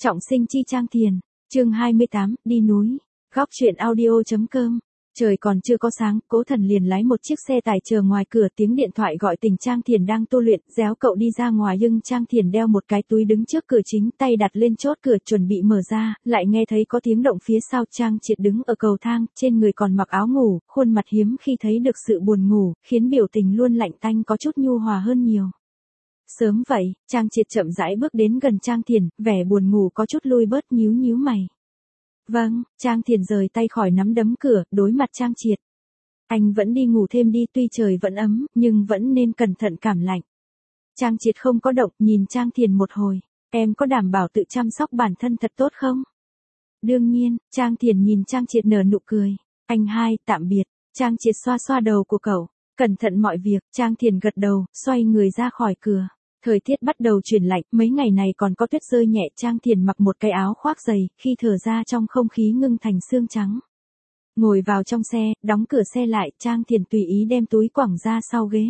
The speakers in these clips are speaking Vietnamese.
Trọng sinh chi Trang Thiền, chương 28, đi núi. Góc truyện audio.com. Trời còn chưa có sáng, Cố Thần liền lái một chiếc xe tải chờ ngoài cửa, tiếng điện thoại gọi tỉnh Trang Thiền đang tu luyện, réo cậu đi ra ngoài, nhưng Trang Thiền đeo một cái túi đứng trước cửa chính, tay đặt lên chốt cửa chuẩn bị mở ra, lại nghe thấy có tiếng động phía sau. Trang Triệt đứng ở cầu thang, trên người còn mặc áo ngủ, khuôn mặt hiếm khi thấy được sự buồn ngủ, khiến biểu tình luôn lạnh tanh có chút nhu hòa hơn nhiều. Sớm vậy, Trang Triệt chậm rãi bước đến gần Trang Thiền, vẻ buồn ngủ có chút lui bớt, nhíu nhíu mày. Vâng, Trang Thiền rời tay khỏi nắm đấm cửa, đối mặt Trang Triệt. Anh vẫn đi ngủ thêm đi, tuy trời vẫn ấm, nhưng vẫn nên cẩn thận cảm lạnh. Trang Triệt không có động, nhìn Trang Thiền một hồi. Em có đảm bảo tự chăm sóc bản thân thật tốt không? Đương nhiên, Trang Thiền nhìn Trang Triệt nở nụ cười. Anh hai, tạm biệt. Trang Triệt xoa xoa đầu của cậu. Cẩn thận mọi việc, Trang Thiền gật đầu, xoay người ra khỏi cửa. Thời tiết bắt đầu chuyển lạnh, mấy ngày này còn có tuyết rơi nhẹ. Trang Thiền mặc một cái áo khoác dày, khi thở ra trong không khí ngưng thành sương trắng. Ngồi vào trong xe, đóng cửa xe lại, Trang Thiền tùy ý đem túi quẳng ra sau ghế.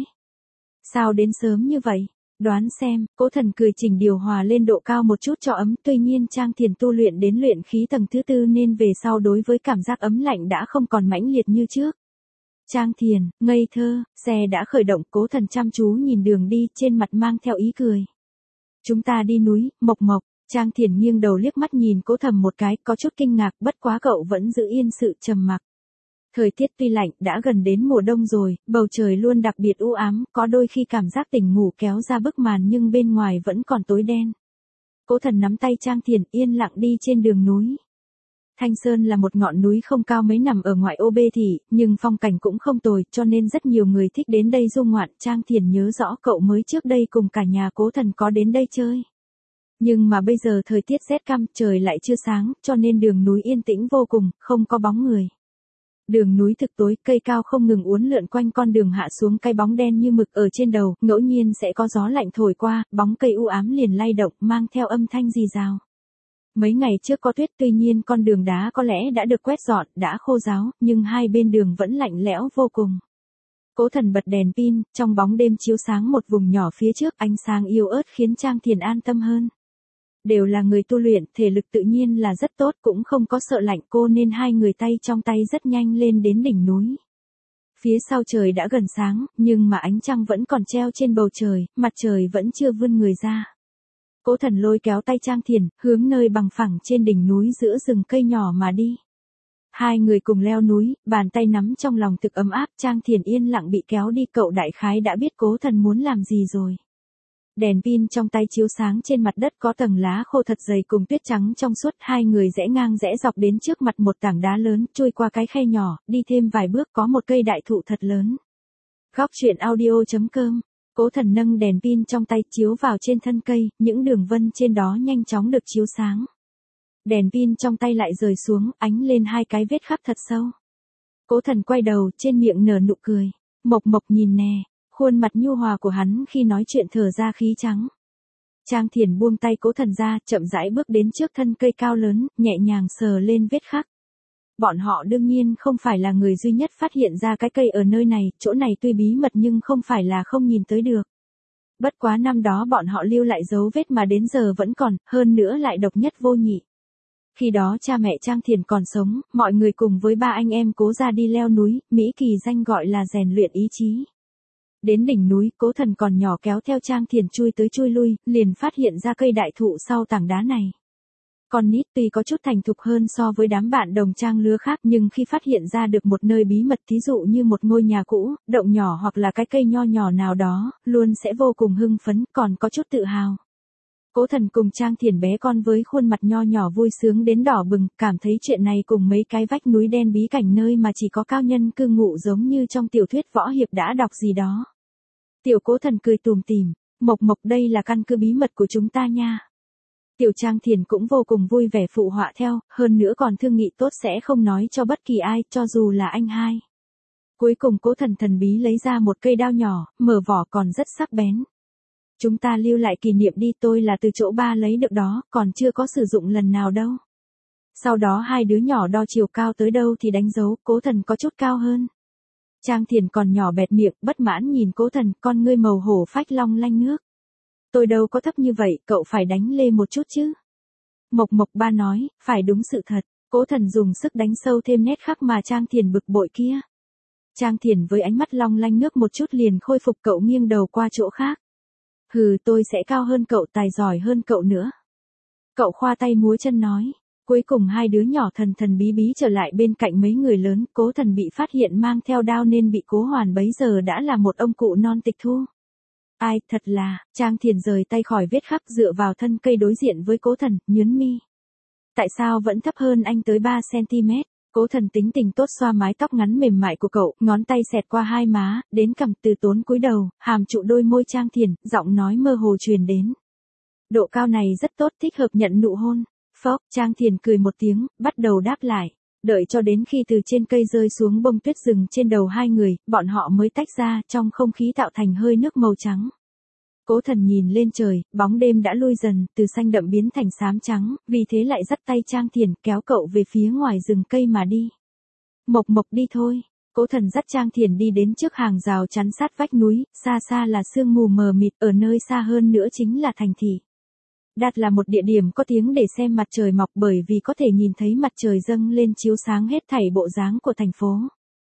Sao đến sớm như vậy? Đoán xem, Cố Thần cười chỉnh điều hòa lên độ cao một chút cho ấm, tuy nhiên Trang Thiền tu luyện đến luyện khí tầng thứ 4 nên về sau đối với cảm giác ấm lạnh đã không còn mãnh liệt như trước. Trang Thiền, ngây thơ, xe đã khởi động, Cố Thần chăm chú nhìn đường đi, trên mặt mang theo ý cười. Chúng ta đi núi, Mộc Mộc. Trang Thiền nghiêng đầu liếc mắt nhìn Cố Thần một cái, có chút kinh ngạc, bất quá cậu vẫn giữ yên sự trầm mặc. Thời tiết tuy lạnh, đã gần đến mùa đông rồi, bầu trời luôn đặc biệt u ám, có đôi khi cảm giác tỉnh ngủ kéo ra bức màn nhưng bên ngoài vẫn còn tối đen. Cố Thần nắm tay Trang Thiền, yên lặng đi trên đường núi. Thanh Sơn là một ngọn núi không cao mấy nằm ở ngoại ô Bê Thị, nhưng phong cảnh cũng không tồi, cho nên rất nhiều người thích đến đây du ngoạn. Trang Thiền nhớ rõ cậu mới trước đây cùng cả nhà Cố Thần có đến đây chơi. Nhưng mà bây giờ thời tiết rét căm, trời lại chưa sáng, cho nên đường núi yên tĩnh vô cùng, không có bóng người. Đường núi thực tối, cây cao không ngừng uốn lượn quanh con đường hạ xuống, cái bóng đen như mực ở trên đầu, ngẫu nhiên sẽ có gió lạnh thổi qua, bóng cây u ám liền lay động, mang theo âm thanh rì rào. Mấy ngày trước có tuyết, tuy nhiên con đường đá có lẽ đã được quét dọn, đã khô ráo, nhưng hai bên đường vẫn lạnh lẽo vô cùng. Cố Thần bật đèn pin, trong bóng đêm chiếu sáng một vùng nhỏ phía trước, ánh sáng yếu ớt khiến Trang Thiền an tâm hơn. Đều là người tu luyện, thể lực tự nhiên là rất tốt, cũng không có sợ lạnh cô, nên hai người tay trong tay rất nhanh lên đến đỉnh núi. Phía sau trời đã gần sáng, nhưng mà ánh trăng vẫn còn treo trên bầu trời, mặt trời vẫn chưa vươn người ra. Cố Thần lôi kéo tay Trang Thiền, hướng nơi bằng phẳng trên đỉnh núi giữa rừng cây nhỏ mà đi. Hai người cùng leo núi, bàn tay nắm trong lòng thực ấm áp. Trang Thiền yên lặng bị kéo đi, cậu đại khái đã biết Cố Thần muốn làm gì rồi. Đèn pin trong tay chiếu sáng trên mặt đất có tầng lá khô thật dày cùng tuyết trắng trong suốt, hai người rẽ ngang rẽ dọc đến trước mặt một tảng đá lớn, trôi qua cái khe nhỏ, đi thêm vài bước có một cây đại thụ thật lớn. Góc truyện audio.com. Cố Thần nâng đèn pin trong tay chiếu vào trên thân cây, những đường vân trên đó nhanh chóng được chiếu sáng. Đèn pin trong tay lại rời xuống, ánh lên hai cái vết khắc thật sâu. Cố Thần quay đầu, trên miệng nở nụ cười. Mộc Mộc nhìn nè, khuôn mặt nhu hòa của hắn khi nói chuyện thở ra khí trắng. Trang Thiền buông tay Cố Thần ra, chậm rãi bước đến trước thân cây cao lớn, nhẹ nhàng sờ lên vết khắc. Bọn họ đương nhiên không phải là người duy nhất phát hiện ra cái cây ở nơi này, chỗ này tuy bí mật nhưng không phải là không nhìn tới được. Bất quá năm đó bọn họ lưu lại dấu vết mà đến giờ vẫn còn, hơn nữa lại độc nhất vô nhị. Khi đó cha mẹ Trang Thiền còn sống, mọi người cùng với ba anh em Cố ra đi leo núi, Mỹ kỳ danh gọi là rèn luyện ý chí. Đến đỉnh núi, Cố Thần còn nhỏ kéo theo Trang Thiền chui tới chui lui, liền phát hiện ra cây đại thụ sau tảng đá này. Con nít tuy có chút thành thục hơn so với đám bạn đồng trang lứa khác, nhưng khi phát hiện ra được một nơi bí mật, thí dụ như một ngôi nhà cũ, động nhỏ hoặc là cái cây nho nhỏ nào đó, luôn sẽ vô cùng hưng phấn, còn có chút tự hào. Cố Thần cùng Trang Thiền bé con với khuôn mặt nho nhỏ vui sướng đến đỏ bừng, cảm thấy chuyện này cùng mấy cái vách núi đen bí cảnh nơi mà chỉ có cao nhân cư ngụ giống như trong tiểu thuyết võ hiệp đã đọc gì đó. Tiểu Cố Thần cười tủm tỉm, Mộc Mộc, đây là căn cứ bí mật của chúng ta nha. Tiểu Trang Thiền cũng vô cùng vui vẻ phụ họa theo, hơn nữa còn thương nghị tốt sẽ không nói cho bất kỳ ai, cho dù là anh hai. Cuối cùng Cố Thần thần bí lấy ra một cây đao nhỏ, mở vỏ còn rất sắc bén. Chúng ta lưu lại kỷ niệm đi, tôi là từ chỗ ba lấy được đó, còn chưa có sử dụng lần nào đâu. Sau đó hai đứa nhỏ đo chiều cao tới đâu thì đánh dấu, Cố Thần có chút cao hơn. Trang Thiền còn nhỏ bẹt miệng, bất mãn nhìn Cố Thần, con ngươi màu hổ phách long lanh nước. Tôi đâu có thấp như vậy, cậu phải đánh lê một chút chứ. Mộc Mộc Ba nói, phải đúng sự thật. Cố Thần dùng sức đánh sâu thêm nét khắc mà Trang Thiền bực bội kia. Trang Thiền với ánh mắt long lanh nước một chút liền khôi phục, cậu nghiêng đầu qua chỗ khác. Hừ, tôi sẽ cao hơn cậu, tài giỏi hơn cậu nữa. Cậu khoa tay múa chân nói. Cuối cùng hai đứa nhỏ thần thần bí bí trở lại bên cạnh mấy người lớn. Cố Thần bị phát hiện mang theo đao nên bị Cố Hoàn bấy giờ đã là một ông cụ non tịch thu. Ai, thật là, Trang Thiền rời tay khỏi vết khắc, dựa vào thân cây đối diện với Cố Thần, nhướng mi. Tại sao vẫn thấp hơn anh tới 3 cm? Cố Thần tính tình tốt xoa mái tóc ngắn mềm mại của cậu, ngón tay xẹt qua hai má, đến cằm, từ tốn cúi đầu, hàm trụ đôi môi Trang Thiền, giọng nói mơ hồ truyền đến. Độ cao này rất tốt, thích hợp nhận nụ hôn. Phốc, Trang Thiền cười một tiếng, bắt đầu đáp lại. Đợi cho đến khi từ trên cây rơi xuống bông tuyết rừng trên đầu hai người, bọn họ mới tách ra, trong không khí tạo thành hơi nước màu trắng. Cố Thần nhìn lên trời, bóng đêm đã lui dần, từ xanh đậm biến thành xám trắng, vì thế lại dắt tay Trang Thiền, kéo cậu về phía ngoài rừng cây mà đi. Mộc Mộc đi thôi. Cố Thần dắt Trang Thiền đi đến trước hàng rào chắn sát vách núi, xa xa là sương mù mờ mịt, ở nơi xa hơn nữa chính là thành thị. Đạt là một địa điểm có tiếng để xem mặt trời mọc, bởi vì có thể nhìn thấy mặt trời dâng lên chiếu sáng hết thảy bộ dáng của thành phố.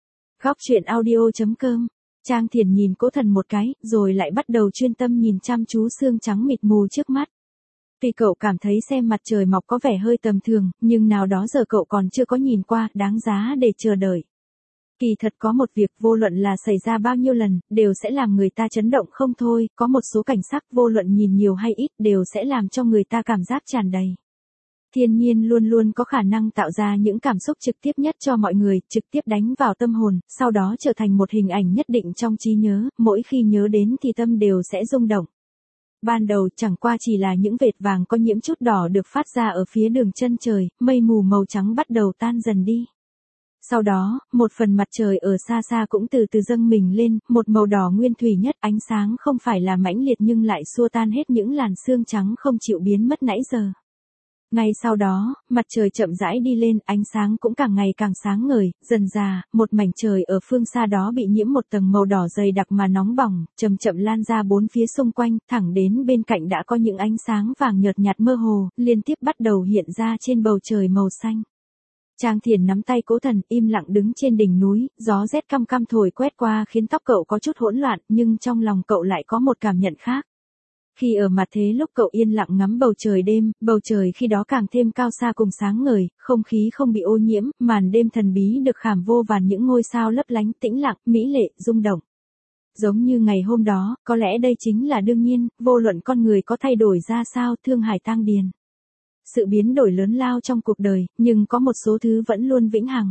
Góc truyện audio.com. Trang Thiền nhìn Cố Thần một cái, rồi lại bắt đầu chuyên tâm nhìn chăm chú sương trắng mịt mù trước mắt. Vì cậu cảm thấy xem mặt trời mọc có vẻ hơi tầm thường, nhưng nào đó giờ cậu còn chưa có nhìn qua, đáng giá để chờ đợi. Kỳ thật có một việc vô luận là xảy ra bao nhiêu lần, đều sẽ làm người ta chấn động không thôi, có một số cảnh sắc vô luận nhìn nhiều hay ít đều sẽ làm cho người ta cảm giác tràn đầy. Thiên nhiên luôn luôn có khả năng tạo ra những cảm xúc trực tiếp nhất cho mọi người, trực tiếp đánh vào tâm hồn, sau đó trở thành một hình ảnh nhất định trong trí nhớ, mỗi khi nhớ đến thì tâm đều sẽ rung động. Ban đầu chẳng qua chỉ là những vệt vàng có nhiễm chút đỏ được phát ra ở phía đường chân trời, mây mù màu trắng bắt đầu tan dần đi. Sau đó, một phần mặt trời ở xa xa cũng từ từ dâng mình lên, một màu đỏ nguyên thủy nhất, ánh sáng không phải là mãnh liệt nhưng lại xua tan hết những làn sương trắng không chịu biến mất nãy giờ. Ngay sau đó, mặt trời chậm rãi đi lên, ánh sáng cũng càng ngày càng sáng ngời, dần dà, một mảnh trời ở phương xa đó bị nhiễm một tầng màu đỏ dày đặc mà nóng bỏng, chậm chậm lan ra bốn phía xung quanh, thẳng đến bên cạnh đã có những ánh sáng vàng nhợt nhạt mơ hồ, liên tiếp bắt đầu hiện ra trên bầu trời màu xanh. Trang Thiền nắm tay Cố Thần, im lặng đứng trên đỉnh núi, gió rét căm căm thổi quét qua khiến tóc cậu có chút hỗn loạn, nhưng trong lòng cậu lại có một cảm nhận khác. Khi ở mặt thế lúc cậu yên lặng ngắm bầu trời đêm, bầu trời khi đó càng thêm cao xa cùng sáng ngời, không khí không bị ô nhiễm, màn đêm thần bí được khảm vô vàn những ngôi sao lấp lánh, tĩnh lặng, mỹ lệ, rung động. Giống như ngày hôm đó, có lẽ đây chính là đương nhiên, vô luận con người có thay đổi ra sao, thương hải tang điền. Sự biến đổi lớn lao trong cuộc đời, nhưng có một số thứ vẫn luôn vĩnh hằng.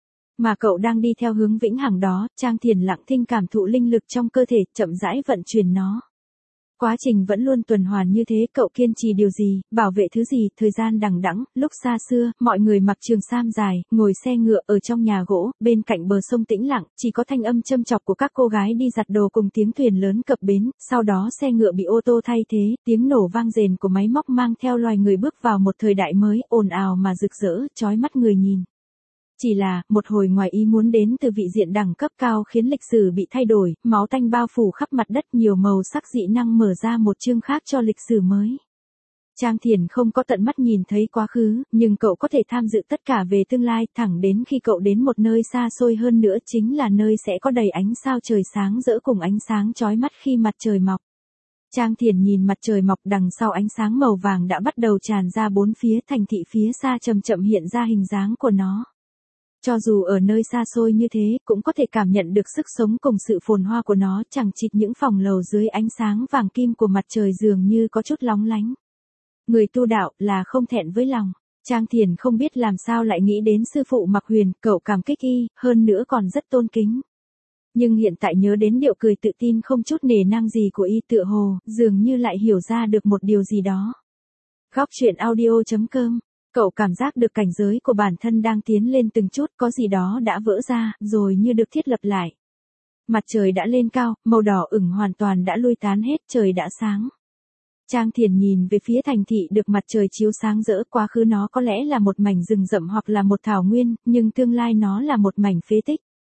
Mà cậu đang đi theo hướng vĩnh hằng đó, Trang Thiền lặng thinh cảm thụ linh lực trong cơ thể, chậm rãi vận chuyển nó. Quá trình vẫn luôn tuần hoàn như thế, cậu kiên trì điều gì, bảo vệ thứ gì, thời gian đằng đẵng, lúc xa xưa, mọi người mặc trường sam dài, ngồi xe ngựa ở trong nhà gỗ, bên cạnh bờ sông tĩnh lặng, chỉ có thanh âm châm chọc của các cô gái đi giặt đồ cùng tiếng thuyền lớn cập bến, sau đó xe ngựa bị ô tô thay thế, tiếng nổ vang rền của máy móc mang theo loài người bước vào một thời đại mới, ồn ào mà rực rỡ, chói mắt người nhìn. Chỉ là, một hồi ngoài ý muốn đến từ vị diện đẳng cấp cao khiến lịch sử bị thay đổi, máu tanh bao phủ khắp mặt đất, nhiều màu sắc dị năng mở ra một chương khác cho lịch sử mới. Trang Thiền không có tận mắt nhìn thấy quá khứ, nhưng cậu có thể tham dự tất cả về tương lai, thẳng đến khi cậu đến một nơi xa xôi hơn nữa, chính là nơi sẽ có đầy ánh sao trời sáng rỡ cùng ánh sáng chói mắt khi mặt trời mọc. Trang Thiền nhìn mặt trời mọc, đằng sau ánh sáng màu vàng đã bắt đầu tràn ra bốn phía, thành thị phía xa chậm chậm hiện ra hình dáng của nó. Cho dù ở nơi xa xôi như thế, cũng có thể cảm nhận được sức sống cùng sự phồn hoa của nó, chẳng chịt những phòng lầu dưới ánh sáng vàng kim của mặt trời dường như có chút lóng lánh. Người tu đạo là không thẹn với lòng. Trang Thiền không biết làm sao lại nghĩ đến sư phụ Mạc Huyền, cậu cảm kích y, hơn nữa còn rất tôn kính. Nhưng hiện tại nhớ đến điệu cười tự tin không chút nể nang gì của y, tựa hồ, dường như lại hiểu ra được một điều gì đó. Góc truyện audio.com. Cậu cảm giác được cảnh giới của bản thân đang tiến lên từng chút, có gì đó đã vỡ ra, rồi như được thiết lập lại. Mặt trời đã lên cao, màu đỏ ửng hoàn toàn đã lui tán hết, trời đã sáng. Trang Thiền nhìn về phía thành thị được mặt trời chiếu sáng rỡ, quá khứ nó có lẽ là một mảnh rừng rậm hoặc là một thảo nguyên, nhưng tương lai nó là một mảnh phế tích.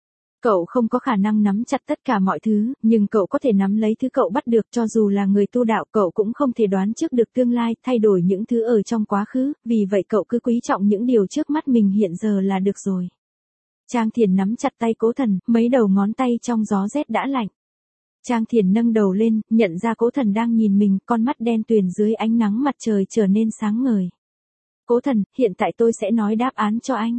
Cậu không có khả năng nắm chặt tất cả mọi thứ, nhưng cậu có thể nắm lấy thứ cậu bắt được. Cho dù là người tu đạo, cậu cũng không thể đoán trước được tương lai, thay đổi những thứ ở trong quá khứ, vì vậy cậu cứ quý trọng những điều trước mắt mình hiện giờ là được rồi. Trang Thiền nắm chặt tay Cố Thần, mấy đầu ngón tay trong gió rét đã lạnh. Trang Thiền nâng đầu lên, nhận ra Cố Thần đang nhìn mình, con mắt đen tuyền dưới ánh nắng mặt trời trở nên sáng ngời. Cố Thần, hiện tại tôi sẽ nói đáp án cho anh.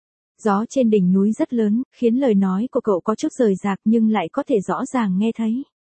Gió trên đỉnh núi rất lớn, khiến lời nói của cậu có chút rời rạc nhưng lại có thể rõ ràng nghe thấy.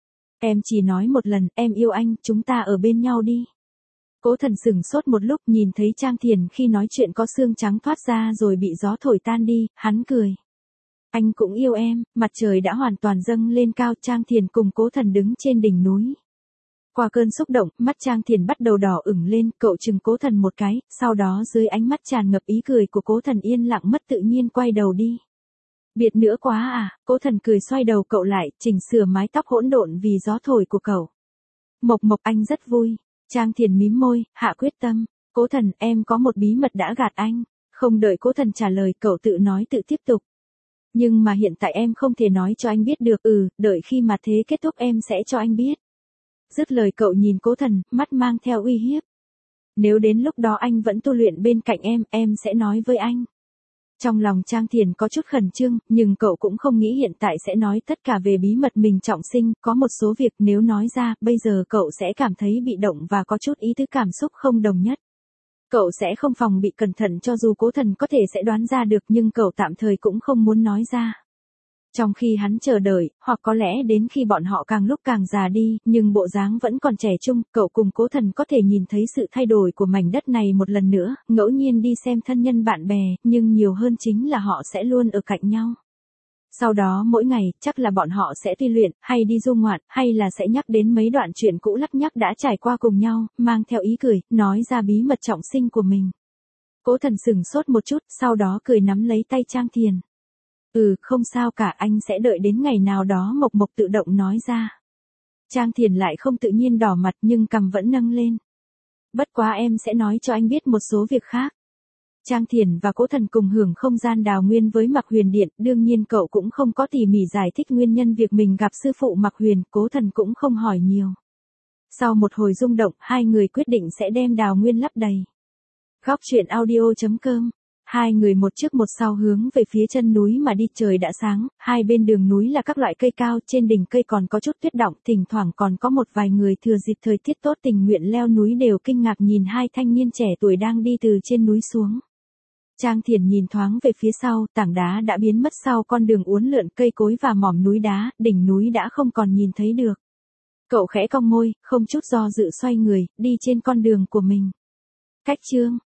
Em chỉ nói một lần, em yêu anh, chúng ta ở bên nhau đi. Cố Thần sửng sốt một lúc, nhìn thấy Trang Thiền khi nói chuyện có xương trắng thoát ra rồi bị gió thổi tan đi, hắn cười. Anh cũng yêu em. Mặt trời đã hoàn toàn dâng lên cao, Trang Thiền cùng Cố Thần đứng trên đỉnh núi. Qua cơn xúc động, mắt Trang Thiền bắt đầu đỏ ửng lên, cậu chừng Cố Thần một cái, sau đó dưới ánh mắt tràn ngập ý cười của Cố Thần yên lặng mất tự nhiên quay đầu đi. Biệt nữa quá à, Cố Thần cười xoay đầu cậu lại, chỉnh sửa mái tóc hỗn độn vì gió thổi của cậu. Mộc Mộc, anh rất vui. Trang Thiền mím môi, hạ quyết tâm. Cố Thần, em có một bí mật đã gạt anh. Không đợi Cố Thần trả lời, cậu tự nói tự tiếp tục. Nhưng mà hiện tại em không thể nói cho anh biết được, đợi khi mà thế kết thúc em sẽ cho anh biết. Dứt lời cậu nhìn Cố Thần, mắt mang theo uy hiếp. Nếu đến lúc đó anh vẫn tu luyện bên cạnh em sẽ nói với anh. Trong lòng Trang Thiền có chút khẩn trương, nhưng cậu cũng không nghĩ hiện tại sẽ nói tất cả về bí mật mình trọng sinh, có một số việc nếu nói ra, bây giờ cậu sẽ cảm thấy bị động và có chút ý tứ cảm xúc không đồng nhất. Cậu sẽ không phòng bị cẩn thận cho dù Cố Thần có thể sẽ đoán ra được nhưng cậu tạm thời cũng không muốn nói ra. Trong khi hắn chờ đợi, hoặc có lẽ đến khi bọn họ càng lúc càng già đi, nhưng bộ dáng vẫn còn trẻ trung, cậu cùng Cố Thần có thể nhìn thấy sự thay đổi của mảnh đất này một lần nữa, ngẫu nhiên đi xem thân nhân bạn bè, nhưng nhiều hơn chính là họ sẽ luôn ở cạnh nhau. Sau đó mỗi ngày, chắc là bọn họ sẽ tu luyện, hay đi du ngoạn, hay là sẽ nhắc đến mấy đoạn chuyện cũ lắt nhắc đã trải qua cùng nhau, mang theo ý cười, nói ra bí mật trọng sinh của mình. Cố Thần sửng sốt một chút, sau đó cười nắm lấy tay Trang Thiền. Không sao cả, anh sẽ đợi đến ngày nào đó Mộc Mộc tự động nói ra. Trang Thiền lại không tự nhiên đỏ mặt nhưng cằm vẫn nâng lên. Bất quá em sẽ nói cho anh biết một số việc khác. Trang Thiền và Cố Thần cùng hưởng không gian đào nguyên với Mạc Huyền Điện, đương nhiên cậu cũng không có tỉ mỉ giải thích nguyên nhân việc mình gặp sư phụ Mạc Huyền, Cố Thần cũng không hỏi nhiều. Sau một hồi rung động, hai người quyết định sẽ đem đào nguyên lấp đầy. Góc truyện audio.com. Hai người một trước một sau hướng về phía chân núi mà đi, trời đã sáng, hai bên đường núi là các loại cây cao, trên đỉnh cây còn có chút tuyết đọng, thỉnh thoảng còn có một vài người thừa dịp thời tiết tốt tình nguyện leo núi đều kinh ngạc nhìn hai thanh niên trẻ tuổi đang đi từ trên núi xuống. Trang Thiền nhìn thoáng về phía sau, tảng đá đã biến mất sau con đường uốn lượn, cây cối và mỏm núi đá, đỉnh núi đã không còn nhìn thấy được. Cậu khẽ cong môi, không chút do dự xoay người, đi trên con đường của mình. Cách chương